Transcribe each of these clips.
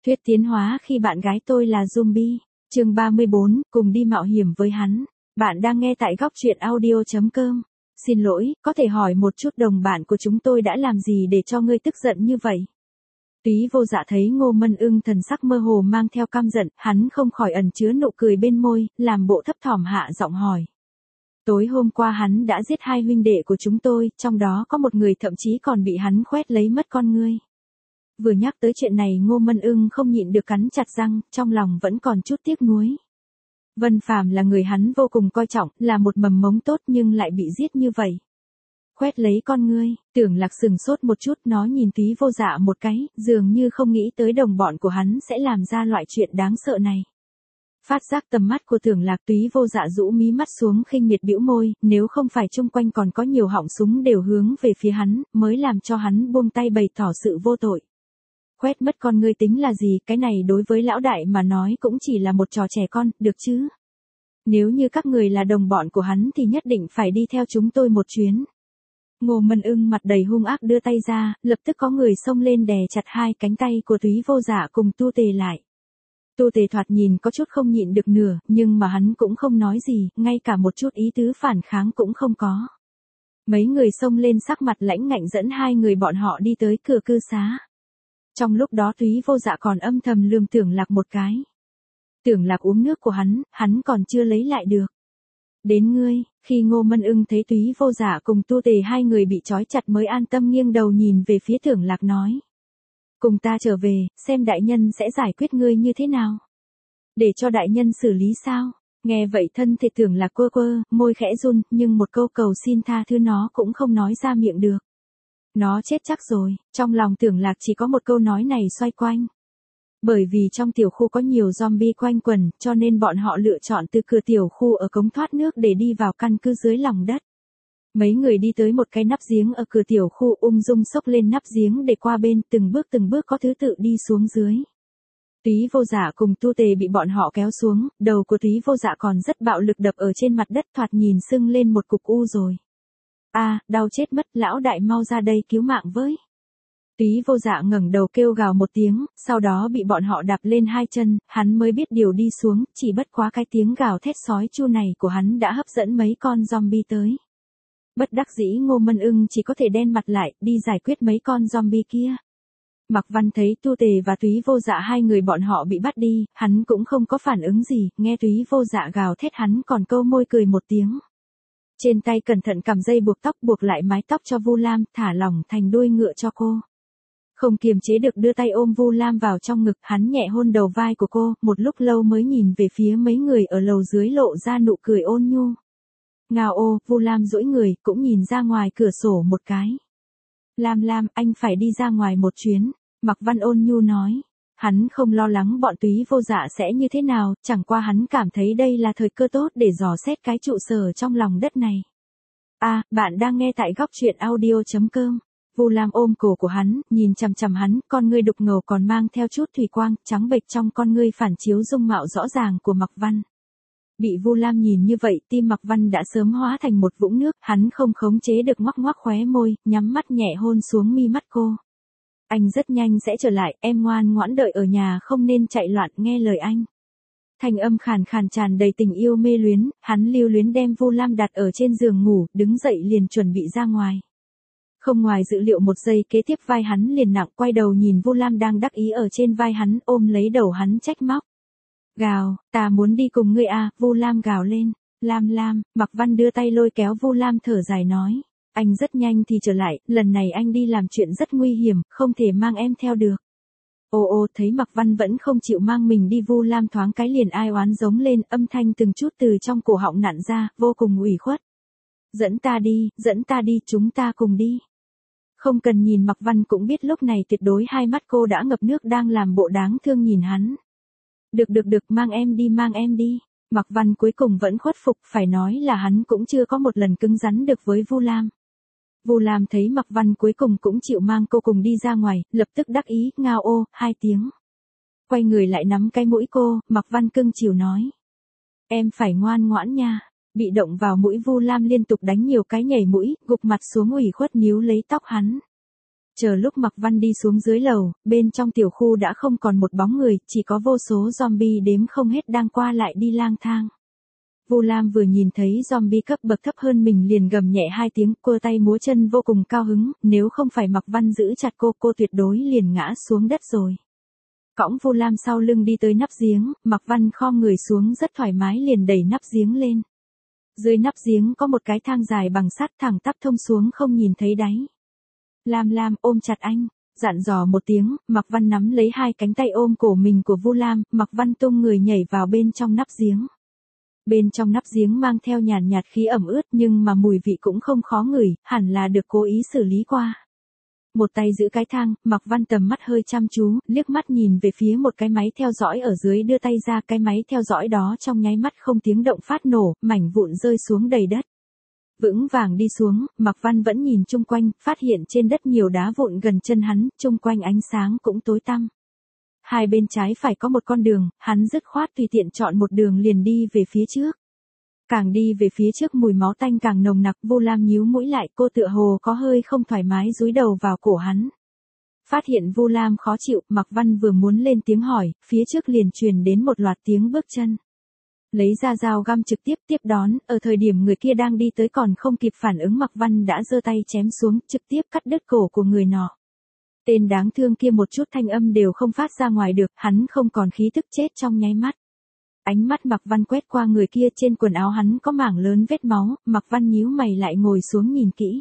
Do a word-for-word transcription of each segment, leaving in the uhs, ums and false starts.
Thuyết tiến hóa khi bạn gái tôi là zombie. Chương ba mươi bốn, cùng đi mạo hiểm với hắn. Bạn đang nghe tại góc truyện audio chấm com. Xin lỗi, có thể hỏi một chút đồng bạn của chúng tôi đã làm gì để cho ngươi tức giận như vậy? Túy Vô Dạ thấy Ngô Mân Ưng thần sắc mơ hồ mang theo căm giận, hắn không khỏi ẩn chứa nụ cười bên môi, làm bộ thấp thỏm hạ giọng hỏi. Tối hôm qua hắn đã giết hai huynh đệ của chúng tôi, trong đó có một người thậm chí còn bị hắn khoét lấy mất con ngươi. Vừa nhắc tới chuyện này Ngô Mân Ưng không nhịn được cắn chặt răng, trong lòng vẫn còn chút tiếc nuối. Vân Phàm là người hắn vô cùng coi trọng, là một mầm mống tốt nhưng lại bị giết như vậy. Khoét lấy con ngươi, Tưởng Lạc sừng sốt một chút, nó nhìn Túy Vô Dạ một cái, dường như không nghĩ tới đồng bọn của hắn sẽ làm ra loại chuyện đáng sợ này. Phát giác tầm mắt của Tưởng Lạc, Túy Vô Dạ rũ mí mắt xuống khinh miệt bĩu môi, nếu không phải chung quanh còn có nhiều họng súng đều hướng về phía hắn, mới làm cho hắn buông tay bày tỏ sự vô tội. Khoét mất con ngươi tính là gì, cái này đối với lão đại mà nói cũng chỉ là một trò trẻ con, được chứ? Nếu như các người là đồng bọn của hắn thì nhất định phải đi theo chúng tôi một chuyến. Ngô Mân Ưng mặt đầy hung ác đưa tay ra, lập tức có người xông lên đè chặt hai cánh tay của Túy Vô Dạ cùng Tu Tề lại. Tu Tề thoạt nhìn có chút không nhịn được nửa, nhưng mà hắn cũng không nói gì, ngay cả một chút ý tứ phản kháng cũng không có. Mấy người xông lên sắc mặt lãnh ngạnh dẫn hai người bọn họ đi tới cửa cư xá. Trong lúc đó Túy Vô Dạ còn âm thầm lườm Tưởng Lạc một cái. Tưởng Lạc uống nước của hắn, hắn còn chưa lấy lại được. Đến ngươi, khi Ngô Mân Ưng thấy Túy Vô Dạ cùng Tu Tề hai người bị trói chặt mới an tâm nghiêng đầu nhìn về phía Tưởng Lạc nói. Cùng ta trở về, xem đại nhân sẽ giải quyết ngươi như thế nào. Để cho đại nhân xử lý sao? Nghe vậy thân thể Tưởng Lạc quơ quơ, môi khẽ run, nhưng một câu cầu xin tha thứ nó cũng không nói ra miệng được. Nó chết chắc rồi, trong lòng Tưởng Lạc chỉ có một câu nói này xoay quanh. Bởi vì trong tiểu khu có nhiều zombie quanh quẩn, cho nên bọn họ lựa chọn từ cửa tiểu khu ở cống thoát nước để đi vào căn cứ dưới lòng đất. Mấy người đi tới một cái nắp giếng ở cửa tiểu khu, ung dung xốc lên nắp giếng để qua bên, từng bước từng bước có thứ tự đi xuống dưới. Túy Vô Dạ cùng Tu Tề bị bọn họ kéo xuống, đầu của Túy Vô Dạ còn rất bạo lực đập ở trên mặt đất, thoạt nhìn sưng lên một cục u rồi. A, à, đau chết mất, lão đại mau ra đây cứu mạng với. Túy Vô Dạ ngẩng đầu kêu gào một tiếng, sau đó bị bọn họ đạp lên hai chân, hắn mới biết điều đi xuống, chỉ bất quá cái tiếng gào thét sói chu này của hắn đã hấp dẫn mấy con zombie tới. Bất đắc dĩ Ngô Mân Ưng chỉ có thể đen mặt lại, đi giải quyết mấy con zombie kia. Mạc Văn thấy Tu Tề và Túy Vô Dạ hai người bọn họ bị bắt đi, hắn cũng không có phản ứng gì, nghe Túy Vô Dạ gào thét hắn còn câu môi cười một tiếng. Trên tay cẩn thận cầm dây buộc tóc buộc lại mái tóc cho Vu Lam, thả lỏng thành đuôi ngựa cho cô. Không kiềm chế được đưa tay ôm Vu Lam vào trong ngực, hắn nhẹ hôn đầu vai của cô, một lúc lâu mới nhìn về phía mấy người ở lầu dưới lộ ra nụ cười ôn nhu. Ngao ô, Vu Lam duỗi người, cũng nhìn ra ngoài cửa sổ một cái. Lam Lam, anh phải đi ra ngoài một chuyến, Mạc Văn ôn nhu nói. Hắn không lo lắng bọn Túy Vô Dạ sẽ như thế nào, chẳng qua hắn cảm thấy đây là thời cơ tốt để dò xét cái trụ sở trong lòng đất này. À, bạn đang nghe tại góc truyện audio chấm com. Vu Lam ôm cổ của hắn, nhìn chằm chằm hắn, con ngươi đục ngầu còn mang theo chút thủy quang, trắng bệch trong con ngươi phản chiếu dung mạo rõ ràng của Mạc Văn. Bị Vu Lam nhìn như vậy, tim Mạc Văn đã sớm hóa thành một vũng nước, hắn không khống chế được ngoắc ngoắc khóe môi, nhắm mắt nhẹ hôn xuống mi mắt cô. Anh rất nhanh sẽ trở lại, em ngoan ngoãn đợi ở nhà không nên chạy loạn, nghe lời anh. Thanh âm khàn khàn tràn đầy tình yêu mê luyến, hắn lưu luyến đem Vu Lam đặt ở trên giường ngủ, đứng dậy liền chuẩn bị ra ngoài. Không ngoài dự liệu một giây kế tiếp vai hắn liền nặng, quay đầu nhìn Vu Lam đang đắc ý ở trên vai hắn, ôm lấy đầu hắn trách móc. Gào, ta muốn đi cùng ngươi à, Vu Lam gào lên. Lam Lam, Mạc Văn đưa tay lôi kéo Vu Lam thở dài nói. Anh rất nhanh thì trở lại, lần này anh đi làm chuyện rất nguy hiểm, không thể mang em theo được. Ô ô, thấy Mạc Văn vẫn không chịu mang mình đi, Vu Lam thoáng cái liền ai oán giống lên, âm thanh từng chút từ trong cổ họng nặn ra, vô cùng ủy khuất. Dẫn ta đi, dẫn ta đi, chúng ta cùng đi. Không cần nhìn Mạc Văn cũng biết lúc này tuyệt đối hai mắt cô đã ngập nước đang làm bộ đáng thương nhìn hắn. Được được được, mang em đi, mang em đi. Mạc Văn cuối cùng vẫn khuất phục, phải nói là hắn cũng chưa có một lần cứng rắn được với Vu Lam. Vu Lam thấy Mạc Văn cuối cùng cũng chịu mang cô cùng đi ra ngoài, lập tức đắc ý, ngao ô, hai tiếng. Quay người lại nắm cái mũi cô, Mạc Văn cưng chiều nói. Em phải ngoan ngoãn nha. Bị động vào mũi Vu Lam liên tục đánh nhiều cái nhảy mũi, gục mặt xuống ủy khuất níu lấy tóc hắn. Chờ lúc Mạc Văn đi xuống dưới lầu, bên trong tiểu khu đã không còn một bóng người, chỉ có vô số zombie đếm không hết đang qua lại đi lang thang. Vu Lam vừa nhìn thấy zombie cấp bậc thấp hơn mình liền gầm nhẹ hai tiếng, cua tay múa chân vô cùng cao hứng, nếu không phải Mạc Văn giữ chặt cô, cô tuyệt đối liền ngã xuống đất rồi. Cõng Vu Lam sau lưng đi tới nắp giếng, Mạc Văn khom người xuống rất thoải mái liền đẩy nắp giếng lên. Dưới nắp giếng có một cái thang dài bằng sắt thẳng tắp thông xuống không nhìn thấy đáy. Lam Lam ôm chặt anh, dặn dò một tiếng, Mạc Văn nắm lấy hai cánh tay ôm cổ mình của Vu Lam, Mạc Văn tung người nhảy vào bên trong nắp giếng. Bên trong nắp giếng mang theo nhàn nhạt khí ẩm ướt nhưng mà mùi vị cũng không khó ngửi, hẳn là được cố ý xử lý qua. Một tay giữ cái thang, Mạc Văn tầm mắt hơi chăm chú, liếc mắt nhìn về phía một cái máy theo dõi ở dưới đưa tay ra, cái máy theo dõi đó trong nháy mắt không tiếng động phát nổ, mảnh vụn rơi xuống đầy đất. Vững vàng đi xuống, Mạc Văn vẫn nhìn chung quanh, phát hiện trên đất nhiều đá vụn gần chân hắn, chung quanh ánh sáng cũng tối tăm. Hai bên trái phải có một con đường, hắn dứt khoát tùy tiện chọn một đường liền đi về phía trước. Càng đi về phía trước mùi máu tanh càng nồng nặc, Vu Lam nhíu mũi lại, cô tựa hồ có hơi không thoải mái dúi đầu vào cổ hắn. Phát hiện Vu Lam khó chịu, Mạc Văn vừa muốn lên tiếng hỏi, phía trước liền truyền đến một loạt tiếng bước chân. Lấy ra dao găm trực tiếp tiếp đón, ở thời điểm người kia đang đi tới còn không kịp phản ứng Mạc Văn đã giơ tay chém xuống, trực tiếp cắt đứt cổ của người nọ. Tên đáng thương kia một chút thanh âm đều không phát ra ngoài được, hắn không còn khí thức chết trong nháy mắt. Ánh mắt Mạc Văn quét qua người kia, trên quần áo hắn có mảng lớn vết máu, Mạc Văn nhíu mày lại ngồi xuống nhìn kỹ.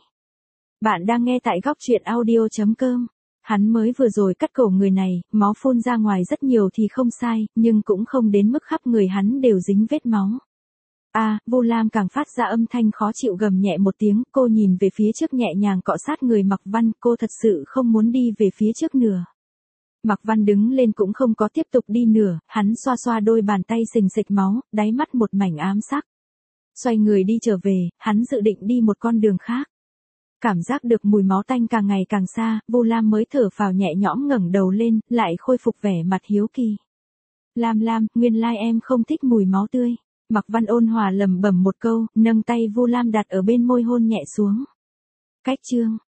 Bạn đang nghe tại góc truyện audio chấm com. Hắn mới vừa rồi cắt cổ người này, máu phun ra ngoài rất nhiều thì không sai, nhưng cũng không đến mức khắp người hắn đều dính vết máu. A, à, Vu Lam càng phát ra âm thanh khó chịu gầm nhẹ một tiếng, cô nhìn về phía trước nhẹ nhàng cọ sát người Mạc Văn, cô thật sự không muốn đi về phía trước nữa. Mạc Văn đứng lên cũng không có tiếp tục đi nữa, hắn xoa xoa đôi bàn tay sình sịch máu, đáy mắt một mảnh ám sắc. Xoay người đi trở về, hắn dự định đi một con đường khác. Cảm giác được mùi máu tanh càng ngày càng xa, Vu Lam mới thở phào nhẹ nhõm ngẩng đầu lên, lại khôi phục vẻ mặt hiếu kỳ. Lam Lam, nguyên lai em không thích mùi máu tươi. Mạc Văn ôn hòa lẩm bẩm một câu, nâng tay Vu Lam đặt ở bên môi hôn nhẹ xuống. Cách chương